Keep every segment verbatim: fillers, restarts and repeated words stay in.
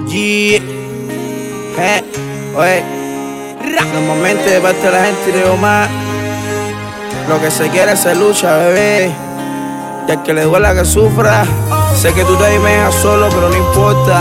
Yeah. Eh, oye, normalmente de parte de la gente de Omar, lo que se quiere se lucha, bebé. Y al que le duela que sufra. Sé que tú te me dejas solo, pero no importa.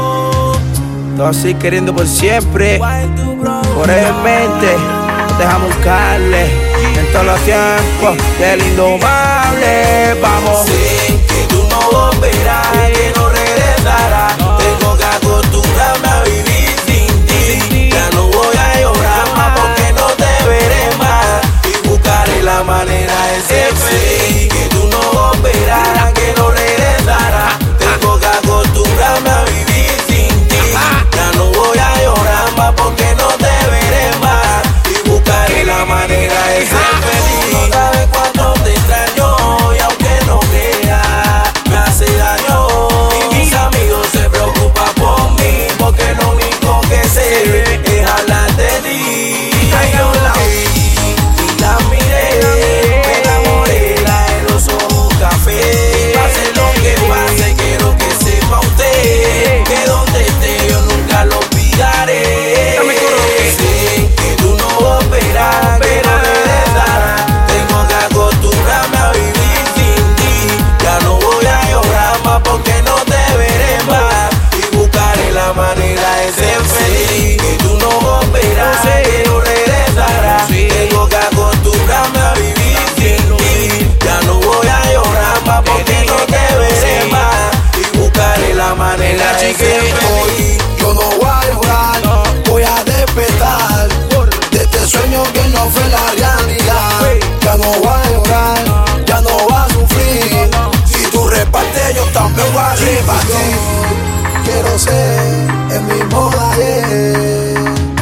Todo así queriendo por siempre. Por el mente, dejamos buscarle en todos los tiempos del indomable. Vamos. Sé que tú no volverás, que no regresarás. Tengo que acostumbrarme a vivir sin ti. Ya no voy a llorar más porque no te veré más. Y buscaré la manera de ser feliz. Que tú no volverás, que no regresarás. Tengo que acostumbrarme a vivir sin ti. Ya no voy a llorar más porque no te veré más. Y buscaré la manera de ser feliz. No sabes cuánto te extraño y aunque no creas, me hace daño. Y mis amigos se preocupan por mí porque lo único que sé es hablar de ti. Ay, yo la vi y la miré, me enamoré, la de los ojos café. Pase lo que pase, quiero que sepa usted que donde esté yo nunca lo olvidaré. Sé que tú no volverás, pero regresarás. Tengo que acostumbrarme a vivir sin ti. Ya no voy a llorar más porque no te veré más. Y buscaré la manera de ser feliz. Que tú no volverás, pero regresarás. Tengo que acostumbrarme a vivir sin ti. Ya no voy a llorar más porque no te veré más. Y buscaré la manera de ser feliz. Yo no voy a llorar, voy a despertar de este sueño que no fue la realidad. Ya no voy a llorar, ya no voy a sufrir. Si tú repartes, yo también voy a repartir. Quiero ser el mismo de ayer.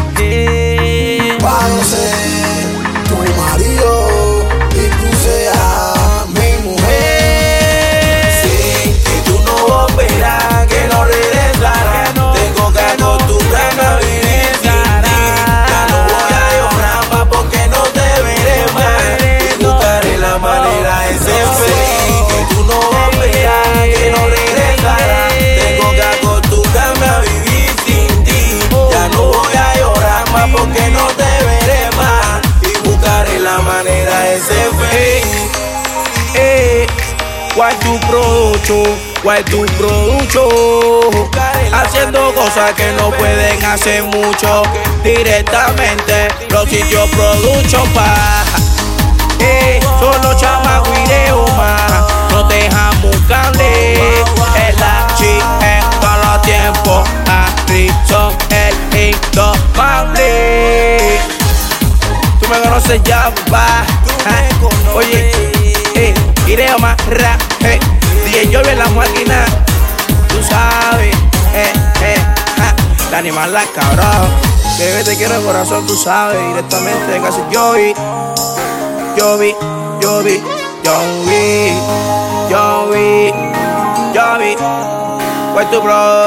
Para ser tu marido y tú seas mi mujer. Sé que tú no volverás, que no regresarás. Tengo que acostumbrarme a vivir sin ti. Ya no voy a llorar más porque no te veré más. Y buscaré la manera de ser feliz. Que tú no volverás, que no regresarás. Tengo que acostumbrarme a vivir sin ti. Ya no voy a llorar más porque no te veré más. Y buscaré la manera de ser feliz. Eh, guay tu producho, guay tu producho. Haciendo cosas que no pueden hacer mucho. Directamente los sitios producho pa. Eh, solo chamaco y de más. No dejan buscarle. Es la chica en todos los tiempos. Harrison, el indomable. Tú me conoces ya, papá. Ah, oye, eh, iré más ra, eh. D J Jovi en la máquina. Tú sabes, eh, eh, ja. La animal la cabrón. Que bebé te quiero de corazón, tú sabes. Directamente de casa Jovi. Jovi, Jovi, Jovi, Jovi, Jovi. Pues tu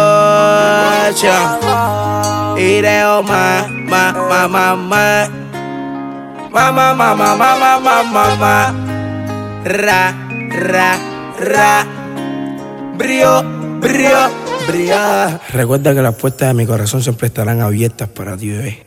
brocha. Iré más, más, más, más, más. Mamá, mamá, mamá, mamá, mamá. Ra, ra, ra. Brío, brío, brío. Recuerda que las puertas de mi corazón siempre estarán abiertas para ti, bebé.